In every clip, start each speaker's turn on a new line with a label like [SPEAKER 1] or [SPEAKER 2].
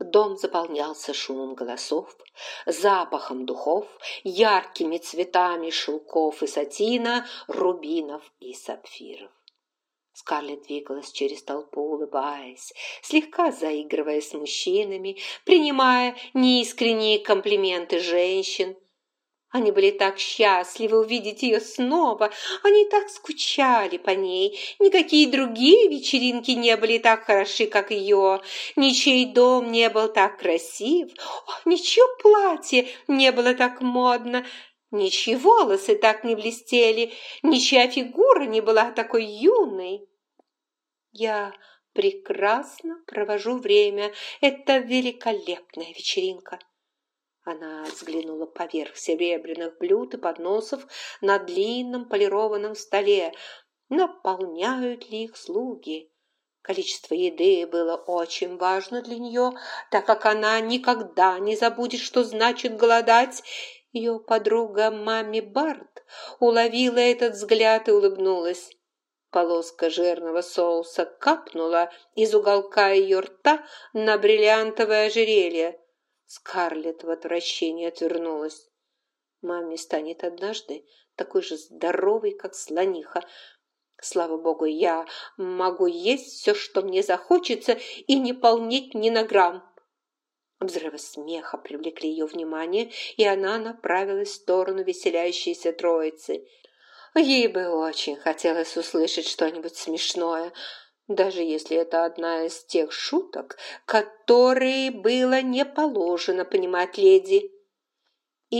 [SPEAKER 1] Дом заполнялся шумом голосов, запахом духов, яркими цветами шелков и сатина, рубинов и сапфиров. Скарлетт двигалась через толпу, улыбаясь, слегка заигрывая с мужчинами, принимая неискренние комплименты женщин. Они были так счастливы увидеть ее снова, они так скучали по ней. Никакие другие вечеринки не были так хороши, как ее, ничей дом не был так красив, ничье платье не было так модно, ничьи волосы так не блестели, ничья фигура не была такой юной. Я прекрасно провожу время, это великолепная вечеринка. Она взглянула поверх серебряных блюд и подносов на длинном полированном столе. Наполняют ли их слуги? Количество еды было очень важно для нее, так как она никогда не забудет, что значит голодать. Ее подруга Мамми Барт уловила этот взгляд и улыбнулась. Полоска жирного соуса капнула из уголка ее рта на бриллиантовое ожерелье. Скарлетт в отвращении отвернулась. Маме станет однажды такой же здоровой, как слониха. Слава богу, я могу есть все, что мне захочется, и не полнеть ни на грамм. Взрывы смеха привлекли ее внимание, и она направилась в сторону веселящейся троицы. Ей бы очень хотелось услышать что-нибудь смешное, даже если это одна из тех шуток, которые было не положено понимать леди.
[SPEAKER 2] И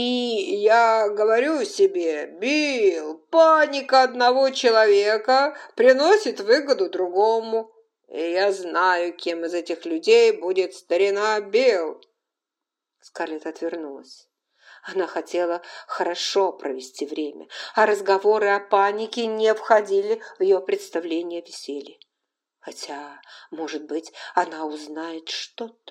[SPEAKER 2] я говорю себе, Билл, паника одного человека приносит выгоду другому. И я знаю, кем из этих людей будет старина Билл.
[SPEAKER 1] Скарлетт отвернулась. Она хотела хорошо провести время, а разговоры о панике не входили в ее представление о веселье. Хотя, может быть, она узнает что-то.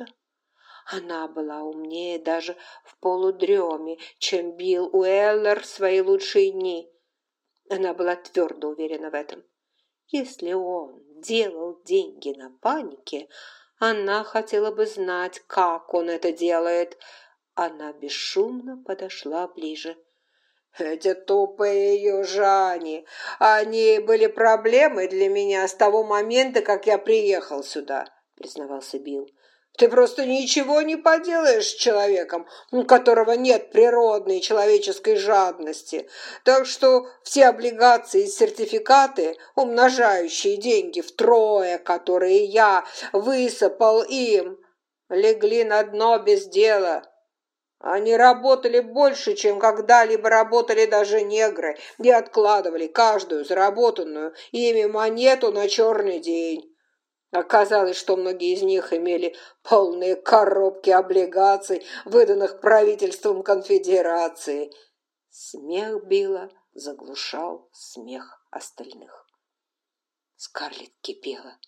[SPEAKER 1] Она была умнее даже в полудреме, чем Билл Уэллер в свои лучшие дни. Она была твердо уверена в этом. Если он делал деньги на панике, она хотела бы знать, как он это делает. Она бесшумно подошла ближе.
[SPEAKER 2] Эти тупые южане, они были проблемой для меня с того момента, как я приехал сюда, признавался Билл. Ты просто ничего не поделаешь с человеком, у которого нет природной человеческой жадности. Так что все облигации и сертификаты, умножающие деньги втрое, которые я высыпал им, легли на дно без дела. Они работали больше, чем когда-либо работали даже негры, и откладывали каждую заработанную ими монету на черный день. Оказалось, что многие из них имели полные коробки облигаций, выданных правительством конфедерации.
[SPEAKER 1] Смех Билла заглушал смех остальных. Скарлетт кипела.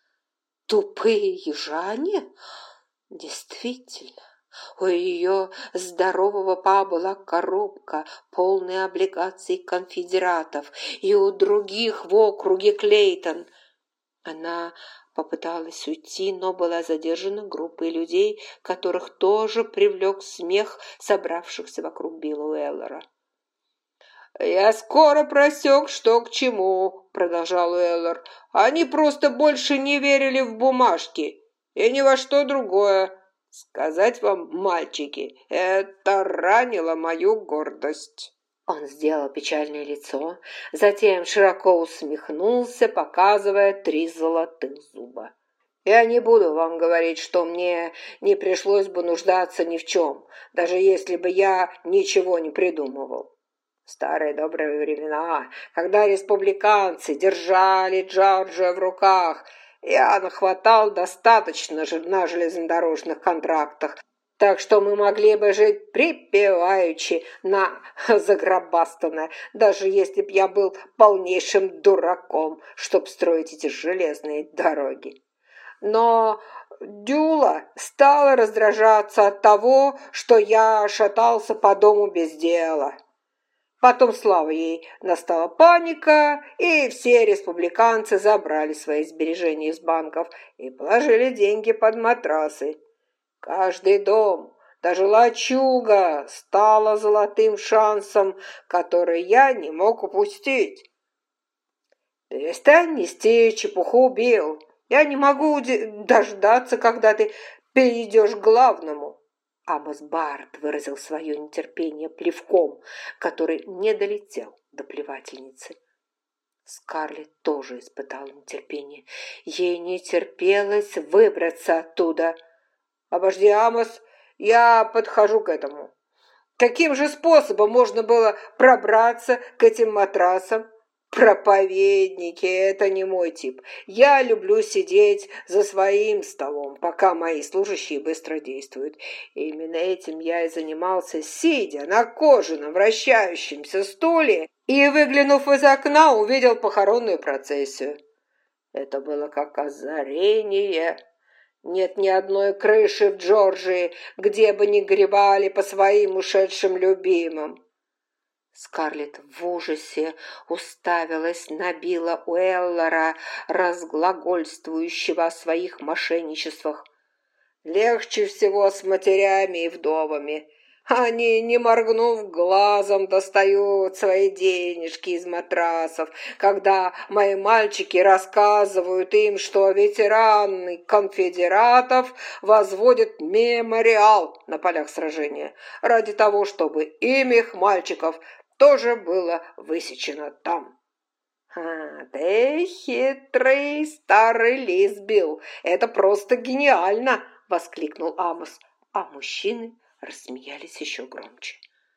[SPEAKER 1] Тупые южане? Действительно. У ее здорового па была коробка, полная облигаций конфедератов, и у других в округе Клейтон. Она попыталась уйти, но была задержана группой людей, которых тоже привлек смех собравшихся вокруг Билла Уэллера.
[SPEAKER 2] «Я скоро просек, что к чему», — продолжал Уэллер. «Они просто больше не верили в бумажки и ни во что другое. Сказать вам, мальчики, это ранило мою гордость».
[SPEAKER 1] Он сделал печальное лицо, затем широко усмехнулся, показывая 3 золотых зуба.
[SPEAKER 2] «Я не буду вам говорить, что мне не пришлось бы нуждаться ни в чем, даже если бы я ничего не придумывал. В старые добрые времена, когда республиканцы держали Джорджию в руках, я нахватал достаточно на железнодорожных контрактах, так что мы могли бы жить припеваючи на загробастанное, даже если б я был полнейшим дураком, чтоб строить эти железные дороги. Но Дюла стала раздражаться от того, что я шатался по дому без дела. Потом, слава ей, настала паника, и все республиканцы забрали свои сбережения из банков и положили деньги под матрасы. Каждый дом, даже лачуга, стала золотым шансом, который я не мог упустить. Перестань нести чепуху, Билл. Я не могу дождаться, когда ты перейдешь к главному. Амос Барт выразил свое нетерпение плевком, который не долетел до плевательницы. Скарлетт тоже испытала нетерпение. Ей не терпелось выбраться оттуда. «Обожди, Амос, я подхожу к этому. Каким же способом можно было пробраться к этим матрасам? Проповедники – это не мой тип. Я люблю сидеть за своим столом, пока мои служащие быстро действуют. И именно этим я и занимался, сидя на кожаном вращающемся стуле и, выглянув из окна, увидел похоронную процессию. Это было как озарение. Нет ни одной крыши в Джорджии, где бы не гребали по своим ушедшим любимым. Скарлетт в ужасе уставилась на Билла Уэллера, разглагольствующего о своих мошенничествах. Легче всего с матерями и вдовами. Они, не моргнув глазом, достают свои денежки из матрасов, когда мои мальчики рассказывают им, что ветераны конфедератов возводят мемориал на полях сражения ради того, чтобы имя их мальчиков тоже было высечено там. Ты хитрый старый лис, Билл, это просто гениально! — воскликнул Амос, а мужчины рассмеялись еще громче.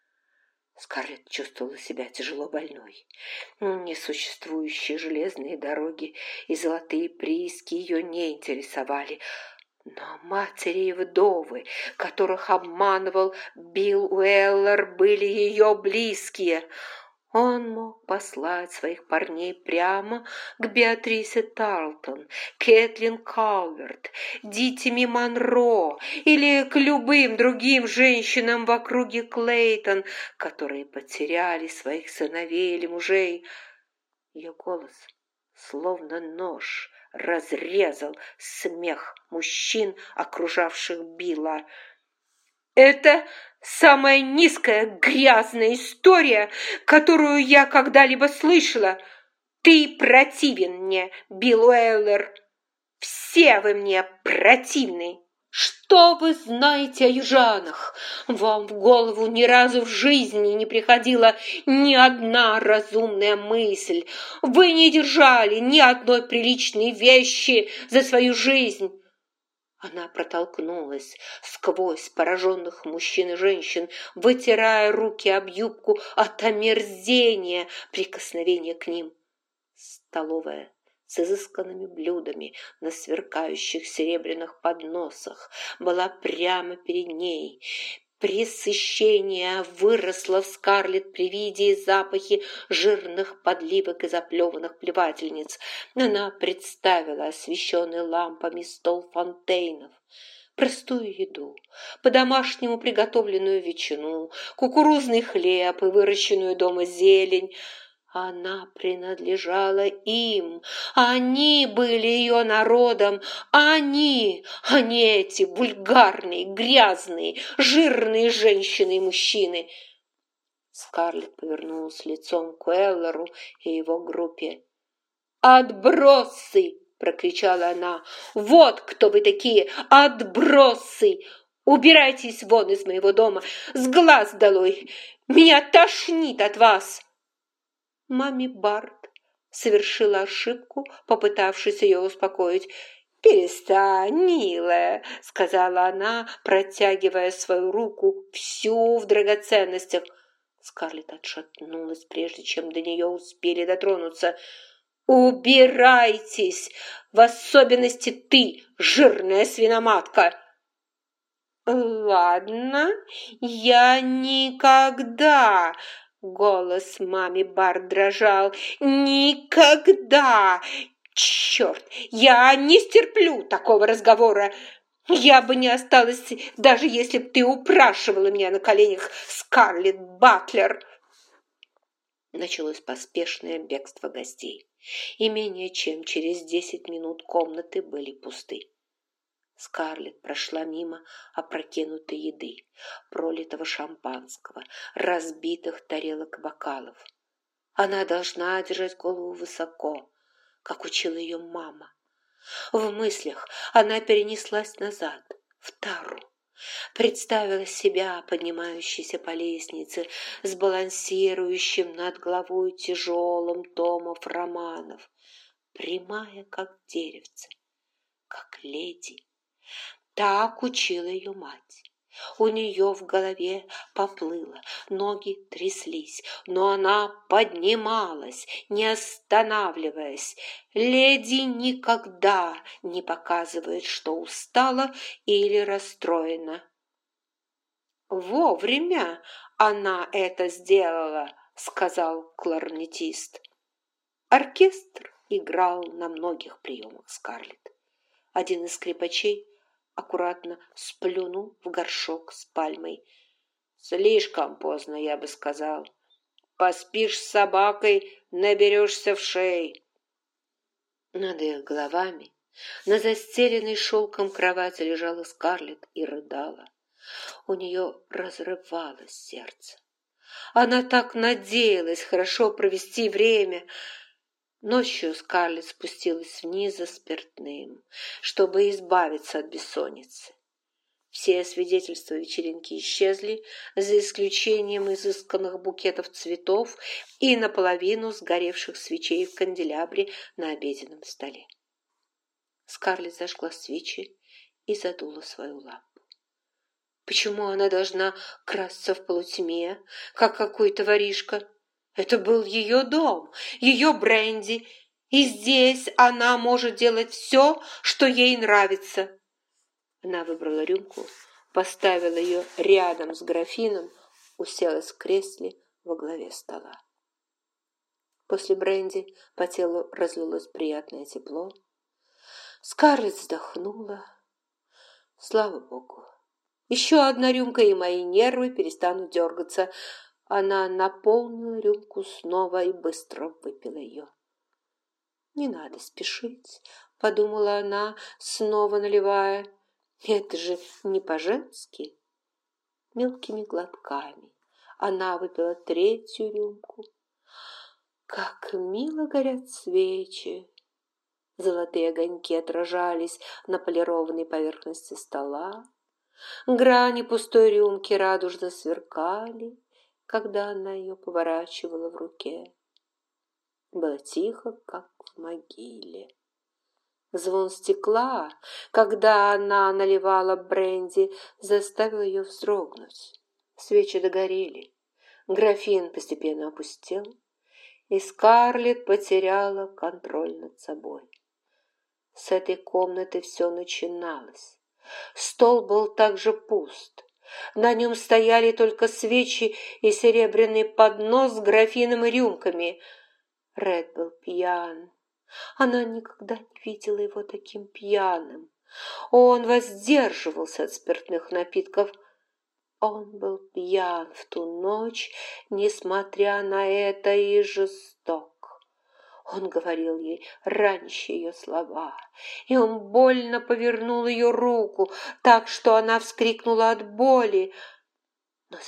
[SPEAKER 2] Скарлетт чувствовала себя тяжело больной. Несуществующие железные дороги и золотые прииски ее не интересовали. Но матери и вдовы, которых обманывал Билл Уэллер, были ее близкие. Он мог послать своих парней прямо к Беатрисе Тарлтон, Кэтлин Калверт, Дитими Монро или к любым другим женщинам в округе Клейтон, которые потеряли своих сыновей или мужей. Ее голос, словно нож, разрезал смех мужчин, окружавших Билла. «Это самая низкая грязная история, которую я когда-либо слышала. Ты противен мне, Билл Уэллер. Все вы мне противны. Что вы знаете о южанах? Вам в голову ни разу в жизни не приходила ни одна разумная мысль. Вы не держали ни одной приличной вещи за свою жизнь». Она протолкнулась сквозь пораженных мужчин и женщин, вытирая руки об юбку от омерзения прикосновения к ним. Столовая с изысканными блюдами на сверкающих серебряных подносах была прямо перед ней. Пресыщение выросло в Скарлетт при виде запахи жирных подливок и заплеванных плевательниц. Она представила освещенный лампами стол Фонтейнов. Простую еду, по-домашнему приготовленную ветчину, кукурузный хлеб и выращенную дома зелень. Она принадлежала им, они были ее народом, они, а не эти вульгарные, грязные, жирные женщины и мужчины. Скарлетт повернулась лицом к Уэллеру и его группе. «Отбросы!» — прокричала она. «Вот кто вы такие, отбросы! Убирайтесь вон из моего дома, с глаз долой! Меня тошнит от вас!» Мамми Барт совершила ошибку, попытавшись ее успокоить. «Перестань, милая», — сказала она, протягивая свою руку, всю в драгоценностях. Скарлетт отшатнулась, прежде чем до нее успели дотронуться. «Убирайтесь! В особенности ты, жирная свиноматка!» «Ладно, я никогда...» Голос мамми Барт дрожал. «Никогда! Черт, я не стерплю такого разговора! Я бы не осталась, даже если б ты упрашивала меня на коленях, Скарлетт Батлер!» Началось поспешное бегство гостей, и менее чем через 10 минут комнаты были пусты.
[SPEAKER 1] Скарлетт прошла мимо опрокинутой еды, пролитого шампанского, разбитых тарелок и бокалов. Она должна держать голову высоко, как учила ее мама. В мыслях она перенеслась назад, в Тару. Представила себя, поднимающейся по лестнице, с балансирующим над головой тяжелым томов романов, прямая, как деревце, как леди. Так учила ее мать. У нее в голове поплыло, ноги тряслись, но она поднималась, не останавливаясь. Леди никогда не показывает, что устала или расстроена. «Вовремя она это сделала», — сказал кларнетист. Оркестр играл на многих приемах Скарлетт. Один из скрипачей аккуратно сплюнул в горшок с пальмой. «Слишком поздно, я бы сказал. Поспишь с собакой, наберешься в шей». Над их головами на застеленной шелком кровати лежала Скарлетт и рыдала. У нее разрывалось сердце. Она так надеялась хорошо провести время. Ночью Скарлетт спустилась вниз за спиртным, чтобы избавиться от бессонницы. Все свидетельства вечеринки исчезли, за исключением изысканных букетов цветов и наполовину сгоревших свечей в канделябре на обеденном столе. Скарлетт зажгла свечи и задула свою лампу. Почему она должна красться в полутьме, как какой-то воришка? Это был ее дом, ее бренди, и здесь она может делать все, что ей нравится. Она выбрала рюмку, поставила ее рядом с графином, уселась в кресле во главе стола. После бренди по телу разлилось приятное тепло. Скарлетт вздохнула. Слава богу. Еще одна рюмка, и мои нервы перестанут дергаться. Она наполнила рюмку снова и быстро выпила ее. «Не надо спешить», — подумала она, снова наливая. «Это же не по-женски». Мелкими глотками она выпила третью рюмку. Как мило горят свечи! Золотые огоньки отражались на полированной поверхности стола. Грани пустой рюмки радужно сверкали, когда она ее поворачивала в руке. Было тихо, как в могиле. Звон стекла, когда она наливала бренди, заставил ее вздрогнуть. Свечи догорели, графин постепенно опустел, и Скарлетт потеряла контроль над собой. С этой комнаты все начиналось. Стол был также пуст. На нем стояли только свечи и серебряный поднос с графином и рюмками. Ред был пьян. Она никогда не видела его таким пьяным. Он воздерживался от спиртных напитков. Он был пьян в ту ночь, несмотря на это, и жесток. Он говорил ей раньше ее слова, и он больно повернул ее руку, так что она вскрикнула от боли. Но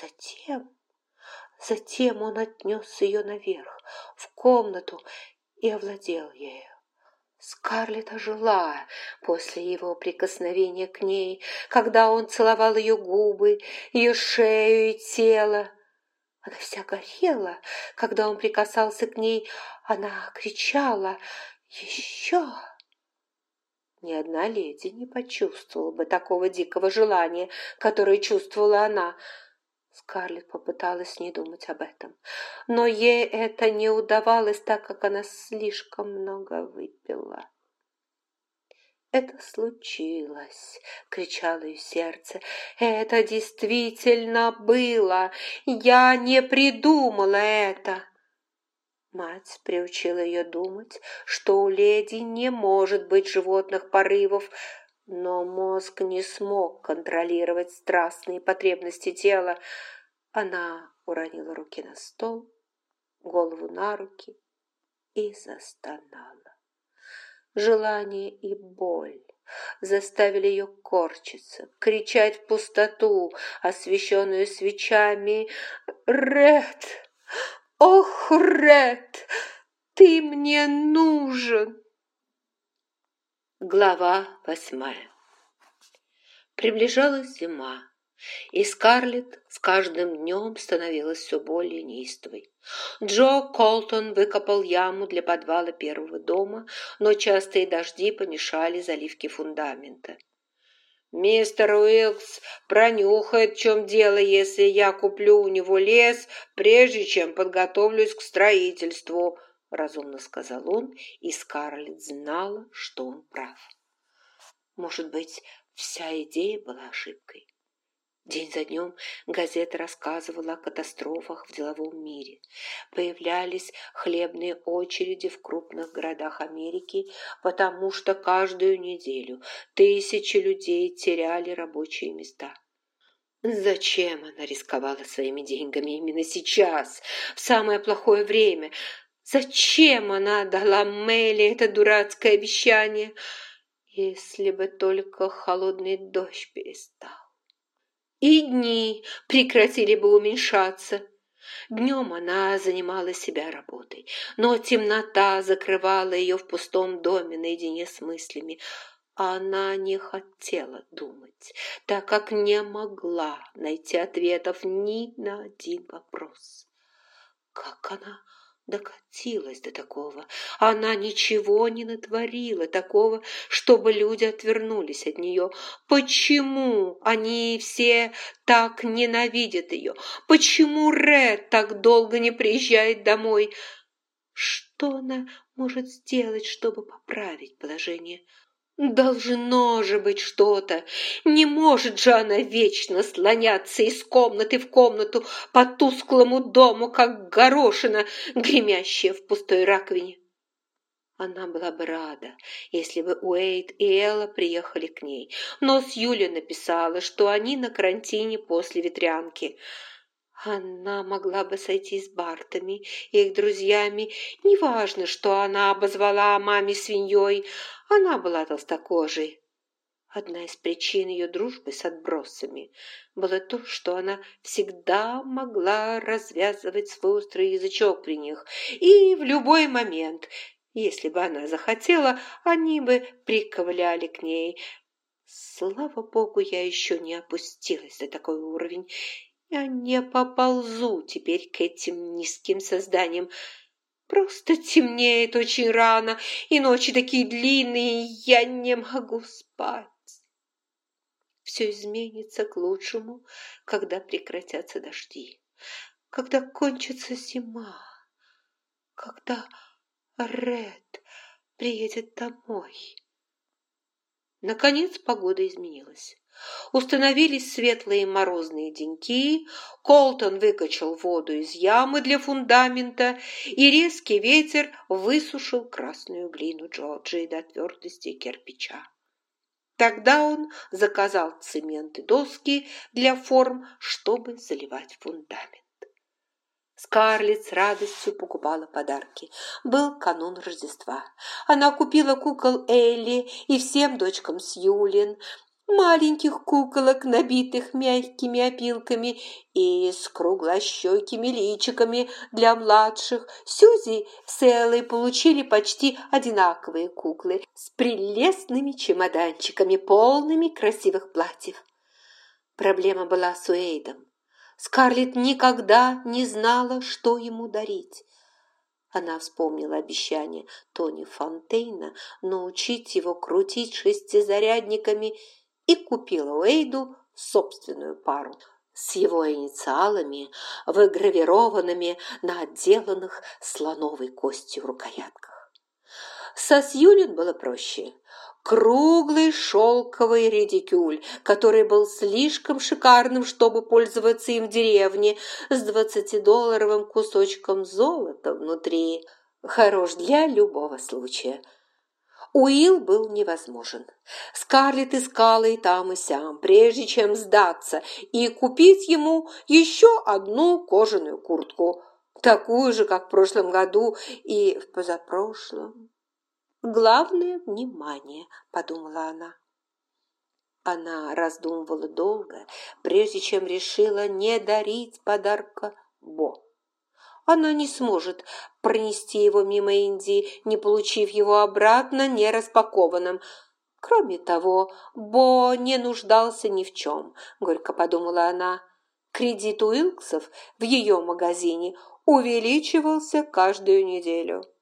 [SPEAKER 1] затем он отнес ее наверх, в комнату, и овладел ею. Скарлетт ожила после его прикосновения к ней, когда он целовал ее губы, ее шею и тело. Она вся горела, когда он прикасался к ней. Она кричала «Еще!». Ни одна леди не почувствовала бы такого дикого желания, которое чувствовала она. Скарлетт попыталась не думать об этом, но ей это не удавалось, так как она слишком много выпила. «Это случилось!» — кричало ее сердце. «Это действительно было! Я не придумала это!» Мать приучила ее думать, что у леди не может быть животных порывов, но мозг не смог контролировать страстные потребности тела. Она уронила руки на стол, голову на руки и застонала. Желание и боль заставили ее корчиться, кричать в пустоту, освещенную свечами. «Ред! Ох, Ред! Ты мне нужен!» Глава 8. Приближалась зима, и Скарлетт с каждым днем становилась все более неистовой. Джо Колтон выкопал яму для подвала первого дома, но частые дожди помешали заливке фундамента. «Мистер Уилкс пронюхает, в чем дело, если я куплю у него лес, прежде чем подготовлюсь к строительству», — разумно сказал он, и Скарлетт знала, что он прав. Может быть, вся идея была ошибкой. День за днем газета рассказывала о катастрофах в деловом мире. Появлялись хлебные очереди в крупных городах Америки, потому что каждую неделю тысячи людей теряли рабочие места. Зачем она рисковала своими деньгами именно сейчас, в самое плохое время? Зачем она дала Мэлли это дурацкое обещание? Если бы только холодный дождь перестал. И дни прекратили бы уменьшаться. Днем она занимала себя работой, но темнота закрывала ее в пустом доме наедине с мыслями. Она не хотела думать, так как не могла найти ответов ни на один вопрос. Как она докатилась до такого? Она ничего не натворила такого, чтобы люди отвернулись от нее. Почему они все так ненавидят ее? Почему Ред так долго не приезжает домой? Что она может сделать, чтобы поправить положение? Должно же быть что-то. Не может же она вечно слоняться из комнаты в комнату по тусклому дому, как горошина, гремящая в пустой раковине. Она была бы рада, если бы Уэйд и Элла приехали к ней, но Сьюли написала, что они на карантине после ветрянки. Она могла бы сойтись с Бартами и их друзьями. Неважно, что она обозвала маме свиньей, она была толстокожей. Одна из причин ее дружбы с отбросами было то, что она всегда могла развязывать свой острый язычок при них, и в любой момент, если бы она захотела, они бы приковыляли к ней. Слава богу, я еще не опустилась до такой уровень. Я не поползу теперь к этим низким созданиям. Просто темнеет очень рано, и ночи такие длинные, и я не могу спать. Все изменится к лучшему, когда прекратятся дожди, когда кончится зима, когда Ред приедет домой. Наконец погода изменилась. Установились светлые морозные деньки, Колтон выкачал воду из ямы для фундамента, и резкий ветер высушил красную глину Джорджии до твердости кирпича. Тогда он заказал цемент и доски для форм, чтобы заливать фундамент. Скарлетт с радостью покупала подарки. Был канун Рождества. Она купила кукол Элли и всем дочкам Сьюлин, маленьких куколок, набитых мягкими опилками, и с круглощекими личиками для младших. Сьюзи с Эллой получили почти одинаковые куклы с прелестными чемоданчиками, полными красивых платьев. Проблема была с Уэйдом. Скарлетт никогда не знала, что ему дарить. Она вспомнила обещание Тони Фонтейна научить его крутить шестизарядниками и купила Уэйду собственную пару с его инициалами, выгравированными на отделанных слоновой костью рукоятках. Со Сьюлин было проще. Круглый шелковый редикюль, который был слишком шикарным, чтобы пользоваться им в деревне, с 20-долларовым кусочком золота внутри. Хорош для любого случая. Уилл был невозможен. Скарлетт искала и там, и сям, прежде чем сдаться и купить ему еще одну кожаную куртку, такую же, как в прошлом году и в позапрошлом. Главное – внимание, подумала она. Она раздумывала долго, прежде чем решила не дарить подарка Бо. Она не сможет пронести его мимо Индии, не получив его обратно, не распакованным. Кроме того, Бо не нуждался ни в чем, горько подумала она. Кредит Уилксов в ее магазине увеличивался каждую неделю.